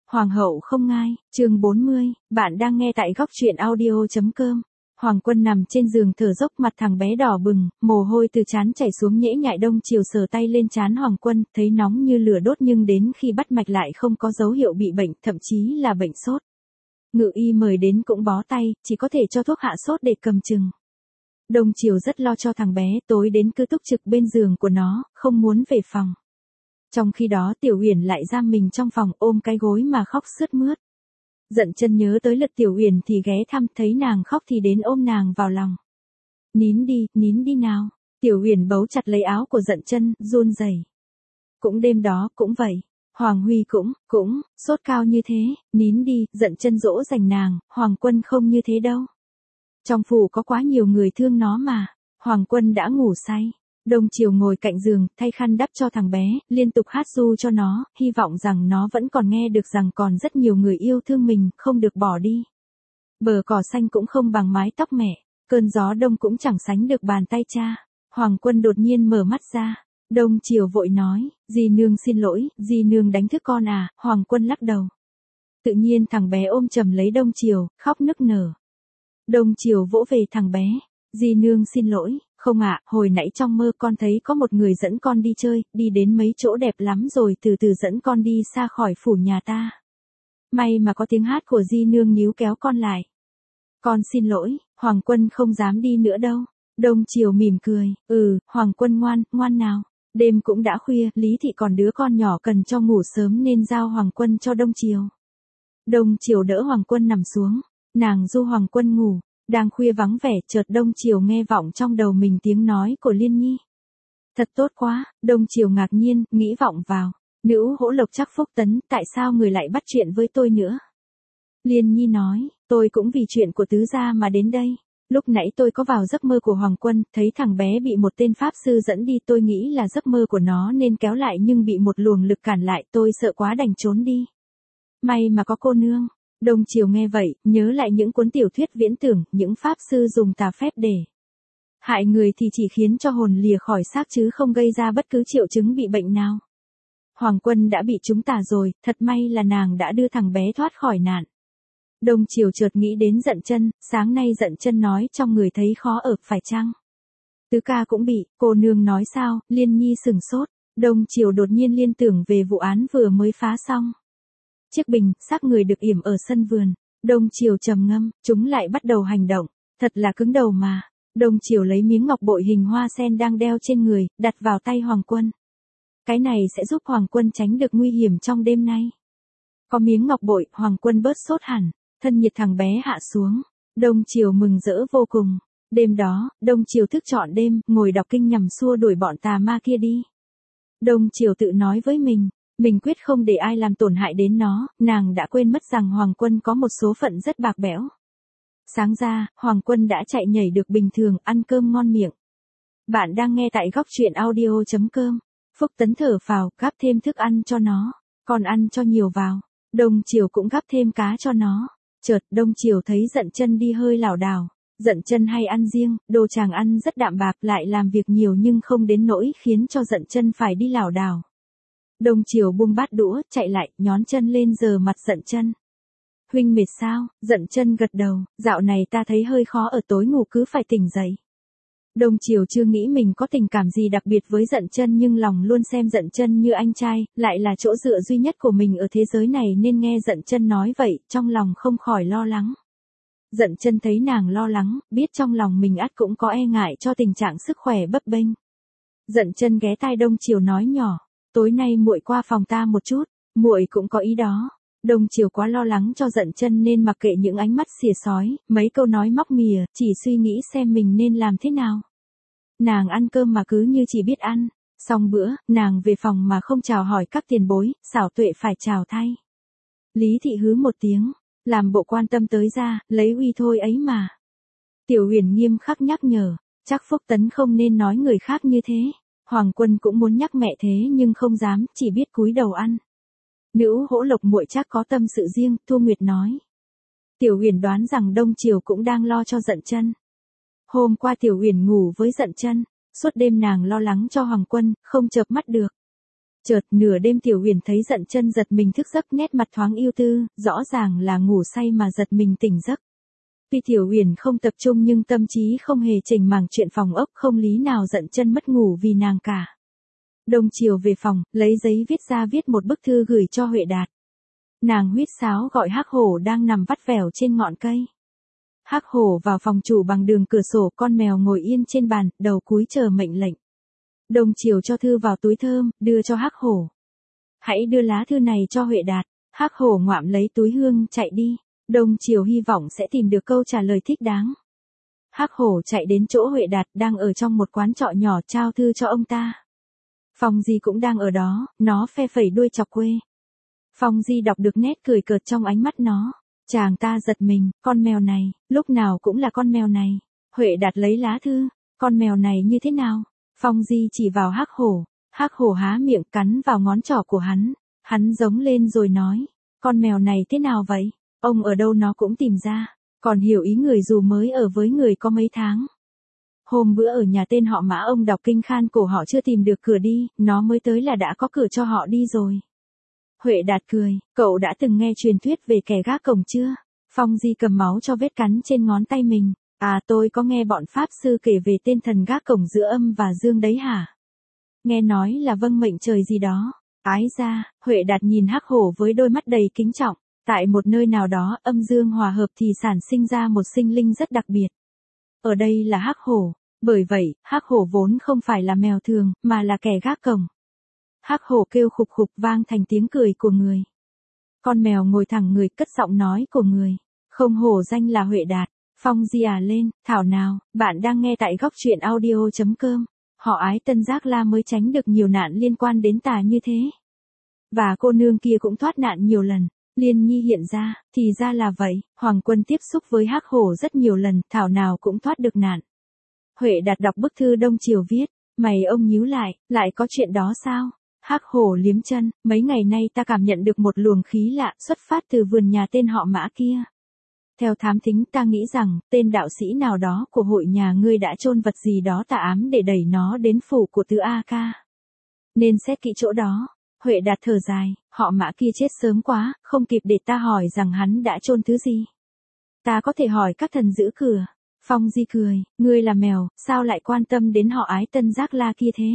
Hoàng hậu không ngai, chương 40, bạn đang nghe tại góc truyện audio.com. Hoàng Quân nằm trên giường thở dốc, mặt thằng bé đỏ bừng, mồ hôi từ trán chảy xuống nhễ nhại. Đông Triều sờ tay lên trán Hoàng Quân, thấy nóng như lửa đốt nhưng đến khi bắt mạch lại không có dấu hiệu bị bệnh, thậm chí là bệnh sốt. Ngự y mời đến cũng bó tay, chỉ có thể cho thuốc hạ sốt để cầm chừng. Đông Triều rất lo cho thằng bé, tối đến cứ túc trực bên giường của nó, không muốn về phòng. Trong khi đó Tiểu Uyển lại giam mình trong phòng, ôm cái gối mà khóc sướt mướt. Dận Chân nhớ tới lượt Tiểu Uyển thì ghé thăm, thấy nàng khóc thì đến ôm nàng vào lòng. Nín đi nào. Tiểu Uyển bấu chặt lấy áo của Dận Chân, run rẩy. Cũng đêm đó cũng vậy. Hoàng Huy cũng, sốt cao như thế, nín đi. Dận Chân dỗ dành nàng, Hoàng Quân không như thế đâu. Trong phủ có quá nhiều người thương nó mà. Hoàng Quân đã ngủ say. Đông Triều ngồi cạnh giường, thay khăn đắp cho thằng bé, liên tục hát ru cho nó, hy vọng rằng nó vẫn còn nghe được rằng còn rất nhiều người yêu thương mình, không được bỏ đi. Bờ cỏ xanh cũng không bằng mái tóc mẹ, cơn gió đông cũng chẳng sánh được bàn tay cha. Hoàng Quân đột nhiên mở mắt ra. Đông Triều vội nói, dì nương xin lỗi, dì nương đánh thức con à. Hoàng Quân lắc đầu. Tự nhiên thằng bé ôm chầm lấy Đông Triều, khóc nức nở. Đông Triều vỗ về thằng bé. Dì nương xin lỗi. Không ạ, hồi nãy trong mơ con thấy có một người dẫn con đi chơi, đi đến mấy chỗ đẹp lắm rồi từ từ dẫn con đi xa khỏi phủ nhà ta. May mà có tiếng hát của di nương níu kéo con lại. Con xin lỗi, Hoàng Quân không dám đi nữa đâu. Đông Triều mỉm cười, Hoàng Quân ngoan nào. Đêm cũng đã khuya, Lý Thị còn đứa con nhỏ cần cho ngủ sớm nên giao Hoàng Quân cho Đông Triều. Đông Triều đỡ Hoàng Quân nằm xuống, nàng du Hoàng Quân ngủ. Đang khuya vắng vẻ, chợt Đông Triều nghe vọng trong đầu mình tiếng nói của Liên Nhi. Thật tốt quá. Đông Triều ngạc nhiên, nghĩ vọng vào. Nữ hỗ lộc chắc phúc tấn, tại sao người lại bắt chuyện với tôi nữa? Liên Nhi nói, tôi cũng vì chuyện của tứ gia mà đến đây. Lúc nãy tôi có vào giấc mơ của Hoàng Quân, thấy thằng bé bị một tên pháp sư dẫn đi, tôi nghĩ là giấc mơ của nó nên kéo lại nhưng bị một luồng lực cản lại, tôi sợ quá đành trốn đi. May mà có cô nương. Đông Triều nghe vậy, nhớ lại những cuốn tiểu thuyết viễn tưởng, những pháp sư dùng tà phép để hại người thì chỉ khiến cho hồn lìa khỏi xác chứ không gây ra bất cứ triệu chứng bị bệnh nào. Hoàng Quân đã bị trúng tà rồi, thật may là nàng đã đưa thằng bé thoát khỏi nạn. Đông Triều chợt nghĩ đến Dận Chân, sáng nay Dận Chân nói trong người thấy khó ở, phải chăng? Tứ ca cũng bị, cô nương nói sao? Liên Nhi sừng sốt. Đông Triều đột nhiên liên tưởng về vụ án vừa mới phá xong. Chiếc bình, xác người được yểm ở sân vườn. Đông Triều trầm ngâm, chúng lại bắt đầu hành động. Thật là cứng đầu mà. Đông Triều lấy miếng ngọc bội hình hoa sen đang đeo trên người, đặt vào tay Hoàng Quân. Cái này sẽ giúp Hoàng Quân tránh được nguy hiểm trong đêm nay. Có miếng ngọc bội, Hoàng Quân bớt sốt hẳn. Thân nhiệt thằng bé hạ xuống. Đông Triều mừng rỡ vô cùng. Đêm đó, Đông Triều thức trọn đêm, ngồi đọc kinh nhằm xua đuổi bọn tà ma kia đi. Đông Triều tự nói với mình quyết không để ai làm tổn hại đến nó, nàng đã quên mất rằng Hoàng Quân có một số phận rất bạc bẽo. Sáng ra, Hoàng Quân đã chạy nhảy được bình thường, ăn cơm ngon miệng. Bạn đang nghe tại góc truyện audio.com. Phúc Tấn thở phào, gắp thêm thức ăn cho nó. Còn ăn cho nhiều vào. Đông Triều cũng gắp thêm cá cho nó. Chợt, Đông Triều thấy Dận Chân đi hơi lảo đảo. Dận Chân hay ăn riêng, đồ chàng ăn rất đạm bạc, lại làm việc nhiều nhưng không đến nỗi khiến cho Dận Chân phải đi lảo đảo. Đông Triều buông bát đũa, chạy lại, nhón chân lên giở mặt Dận Chân. Huynh mệt sao? Dận Chân gật đầu, dạo này ta thấy hơi khó ở, tối ngủ cứ phải tỉnh dậy. Đông Triều chưa nghĩ mình có tình cảm gì đặc biệt với Dận Chân nhưng lòng luôn xem Dận Chân như anh trai, lại là chỗ dựa duy nhất của mình ở thế giới này nên nghe Dận Chân nói vậy, trong lòng không khỏi lo lắng. Dận Chân thấy nàng lo lắng, biết trong lòng mình ắt cũng có e ngại cho tình trạng sức khỏe bấp bênh. Dận Chân ghé tai Đông Triều nói nhỏ. Tối nay muội qua phòng ta một chút, muội cũng có ý đó. Đông Triều quá lo lắng cho Dận Chân nên mặc kệ những ánh mắt xỉa xói, mấy câu nói móc mỉa, chỉ suy nghĩ xem mình nên làm thế nào. Nàng ăn cơm mà cứ như chỉ biết ăn, xong bữa, nàng về phòng mà không chào hỏi các tiền bối, Xảo Tuệ phải chào thay. Lý Thị hứ một tiếng, làm bộ quan tâm tới ra, lấy uy thôi ấy mà. Tiểu Uyển nghiêm khắc nhắc nhở, chắc Phúc Tấn không nên nói người khác như thế. Hoàng Quân cũng muốn nhắc mẹ thế nhưng không dám, chỉ biết cúi đầu ăn. Nữ hỗ lộc muội chắc có tâm sự riêng, Thu Nguyệt nói. Tiểu Uyển đoán rằng Đông Triều cũng đang lo cho Dận Chân. Hôm qua Tiểu Uyển ngủ với Dận Chân, suốt đêm nàng lo lắng cho Hoàng Quân, không chợp mắt được. Chợt nửa đêm Tiểu Huyền thấy Dận Chân giật mình thức giấc, nét mặt thoáng ưu tư, rõ ràng là ngủ say mà giật mình tỉnh giấc. Tuy Tiểu Huyền không tập trung nhưng tâm trí không hề chểnh mảng chuyện phòng ốc, không lý nào Dận Chân mất ngủ vì nàng cả. Đông chiều về phòng, lấy giấy viết ra viết một bức thư gửi cho Huệ Đạt. Nàng huýt sáo gọi Hắc Hổ đang nằm vắt vẻo trên ngọn cây. Hắc Hổ vào phòng chủ bằng đường cửa sổ, con mèo ngồi yên trên bàn, đầu cúi chờ mệnh lệnh. Đông chiều cho thư vào túi thơm, đưa cho Hắc Hổ. Hãy đưa lá thư này cho Huệ Đạt. Hắc Hổ ngoạm lấy túi hương chạy đi. Đông chiều hy vọng sẽ tìm được câu trả lời thích đáng. Hắc Hổ chạy đến chỗ Huệ Đạt đang ở trong một quán trọ nhỏ, trao thư cho ông ta. Phong Di cũng đang ở đó, nó phe phẩy đuôi chọc quê. Phong Di đọc được nét cười cợt trong ánh mắt nó. Chàng ta giật mình, con mèo này, lúc nào cũng là con mèo này. Huệ Đạt lấy lá thư, con mèo này như thế nào? Phong Di chỉ vào Hắc Hổ. Hắc Hổ há miệng cắn vào ngón trỏ của hắn. Hắn giống lên rồi nói, con mèo này thế nào vậy? Ông ở đâu nó cũng tìm ra, còn hiểu ý người dù mới ở với người có mấy tháng. Hôm bữa ở nhà tên họ Mã, ông đọc kinh khan cổ họ chưa tìm được cửa đi, nó mới tới là đã có cửa cho họ đi rồi. Huệ Đạt cười, cậu đã từng nghe truyền thuyết về kẻ gác cổng chưa? Phong Di cầm máu cho vết cắn trên ngón tay mình. À, tôi có nghe bọn Pháp sư kể về tên thần gác cổng giữa âm và dương đấy hả? Nghe nói là vâng mệnh trời gì đó. Ái ra, Huệ Đạt nhìn Hắc Hổ với đôi mắt đầy kính trọng. Tại một nơi nào đó, âm dương hòa hợp thì sản sinh ra một sinh linh rất đặc biệt. Ở đây là Hắc Hổ. Bởi vậy, Hắc Hổ vốn không phải là mèo thường, mà là kẻ gác cổng. Hắc Hổ kêu khục khục vang thành tiếng cười của người. Con mèo ngồi thẳng người, cất giọng nói của người. Không hổ danh là Huệ Đạt. Phong Di lên, thảo nào, bạn đang nghe tại góc truyện audio.com. Họ Ái Tân Giác La mới tránh được nhiều nạn liên quan đến tà như thế. Và cô nương kia cũng thoát nạn nhiều lần. Liên Nhi hiện ra, thì ra là vậy, Hoàng Quân tiếp xúc với Hắc Hổ rất nhiều lần, thảo nào cũng thoát được nạn. Huệ Đạt đọc bức thư Đông chiều viết, mày ông nhíu lại có chuyện đó sao? Hắc Hổ liếm chân, mấy ngày nay ta cảm nhận được một luồng khí lạ xuất phát từ vườn nhà tên họ Mã kia. Theo thám thính ta nghĩ rằng, tên đạo sĩ nào đó của hội nhà ngươi đã chôn vật gì đó tà ám để đẩy nó đến phủ của Tứ A Ca. Nên xét kỹ chỗ đó. Huệ Đạt thở dài, họ Mã kia chết sớm quá, không kịp để ta hỏi rằng hắn đã chôn thứ gì. Ta có thể hỏi các thần giữ cửa. Phong Di cười, ngươi là mèo, sao lại quan tâm đến họ Ái Tân Giác La kia thế?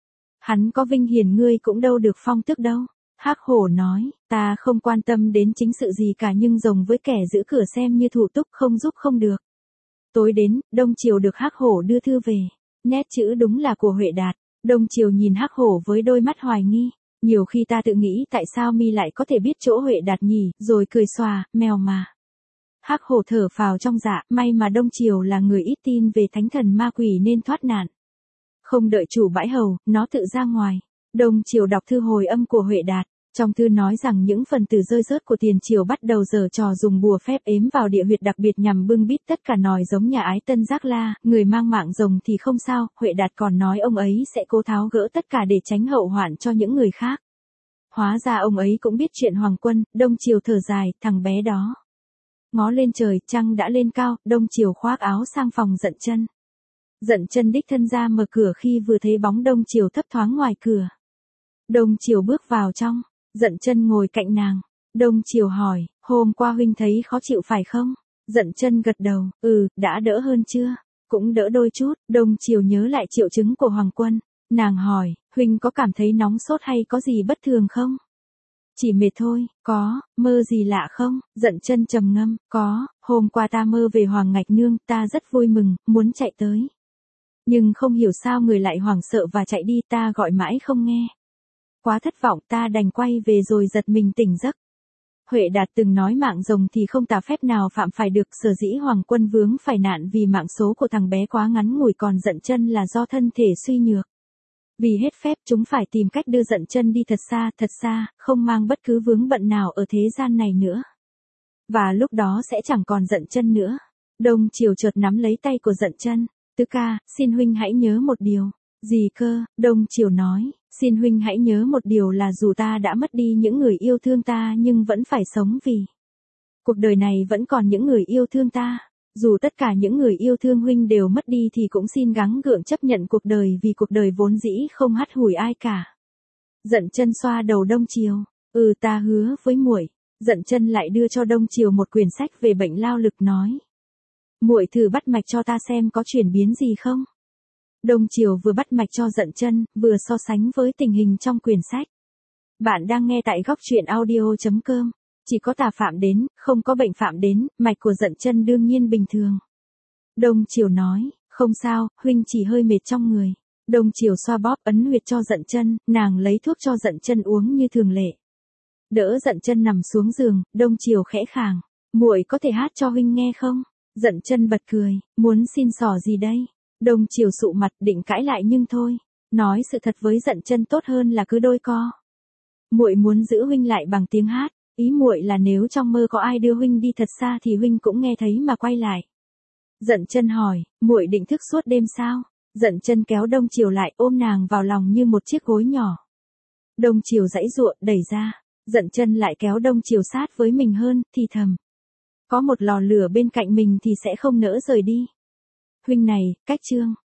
Hắn có vinh hiển ngươi cũng đâu được phong tước đâu. Hắc Hổ nói, ta không quan tâm đến chính sự gì cả, nhưng rồng với kẻ giữ cửa xem như thủ túc, không giúp không được. Tối đến, Đông chiều được Hắc Hổ đưa thư về. Nét chữ đúng là của Huệ Đạt. Đông chiều nhìn Hắc Hổ với đôi mắt hoài nghi. Nhiều khi ta tự nghĩ tại sao mi lại có thể biết chỗ Huệ Đạt nhỉ, rồi cười xòa, mèo mà. Hắc Hổ thở phào trong dạ, may mà Đông chiều là người ít tin về thánh thần ma quỷ nên thoát nạn. Không đợi chủ bãi hầu, nó tự ra ngoài. Đông chiều đọc thư hồi âm của Huệ Đạt. Trong thư nói rằng những phần tử rơi rớt của tiền triều bắt đầu giở trò dùng bùa phép ếm vào địa huyệt đặc biệt nhằm bưng bít tất cả nòi giống nhà Ái Tân Giác La, người mang mạng rồng thì không sao, Huệ Đạt còn nói ông ấy sẽ cố tháo gỡ tất cả để tránh hậu hoạn cho những người khác. Hóa ra ông ấy cũng biết chuyện Hoàng Quân. Đông chiều thở dài, thằng bé đó. Ngó lên trời, trăng đã lên cao, Đông chiều khoác áo sang phòng Dận Chân. Dận Chân đích thân ra mở cửa khi vừa thấy bóng Đông chiều thấp thoáng ngoài cửa. Đông chiều bước vào trong. Dận Chân ngồi cạnh nàng. Đông chiều hỏi, hôm qua huynh thấy khó chịu phải không? Dận Chân gật đầu, đã đỡ hơn chưa? Cũng đỡ đôi chút. Đông chiều nhớ lại triệu chứng của Hoàng Quân. Nàng hỏi, huynh có cảm thấy nóng sốt hay có gì bất thường không? Chỉ mệt thôi. Có, mơ gì lạ không? Dận Chân trầm ngâm, có, hôm qua ta mơ về Hoàng Ngạch Nương, ta rất vui mừng, muốn chạy tới. Nhưng không hiểu sao người lại hoảng sợ và chạy đi, ta gọi mãi không nghe. Quá thất vọng, ta đành quay về rồi giật mình tỉnh giấc. Huệ Đạt từng nói mạng rồng thì không tà phép nào phạm phải được, sở dĩ Hoàng Quân vướng phải nạn vì mạng số của thằng bé quá ngắn ngủi, còn Dận Chân là do thân thể suy nhược. Vì hết phép chúng phải tìm cách đưa Dận Chân đi thật xa, không mang bất cứ vướng bận nào ở thế gian này nữa. Và lúc đó sẽ chẳng còn Dận Chân nữa. Đông chiều chợt nắm lấy tay của Dận Chân. Tứ ca, xin huynh hãy nhớ một điều. Gì cơ? Đông chiều nói, xin huynh hãy nhớ một điều là dù ta đã mất đi những người yêu thương ta nhưng vẫn phải sống vì cuộc đời này vẫn còn những người yêu thương ta. Dù tất cả những người yêu thương huynh đều mất đi thì cũng xin gắng gượng chấp nhận cuộc đời, vì cuộc đời vốn dĩ không hắt hủi ai cả. Dận Chân xoa đầu Đông Chiều. Ta hứa với muội. Dận Chân lại đưa cho Đông Chiều một quyển sách về bệnh lao lực nói. Muội thử bắt mạch cho ta xem có chuyển biến gì không. Đông Chiều vừa bắt mạch cho Dận Chân, vừa so sánh với tình hình trong quyển sách. Bạn đang nghe tại góc truyện audio.com. Chỉ có tà phạm đến, không có bệnh phạm đến, mạch của Dận Chân đương nhiên bình thường. Đông Chiều nói, không sao, huynh chỉ hơi mệt trong người. Đông Chiều xoa bóp ấn huyệt cho Dận Chân, nàng lấy thuốc cho Dận Chân uống như thường lệ. Đỡ Dận Chân nằm xuống giường, Đông Chiều khẽ khàng, muội có thể hát cho huynh nghe không? Dận Chân bật cười, muốn xin xỏ gì đây? Đông Chiều sụ mặt định cãi lại nhưng thôi, nói sự thật với Dận Chân tốt hơn là cứ đôi co. Muội muốn giữ huynh lại bằng tiếng hát, ý muội là nếu trong mơ có ai đưa huynh đi thật xa thì huynh cũng nghe thấy mà quay lại. Dận Chân hỏi, muội định thức suốt đêm sao? Dận Chân kéo Đông Chiều lại ôm nàng vào lòng như một chiếc gối nhỏ. Đông Chiều giãy giụa đẩy ra, Dận Chân lại kéo Đông Chiều sát với mình hơn, thì thầm. Có một lò lửa bên cạnh mình thì sẽ không nỡ rời đi. Huynh này, cách chương.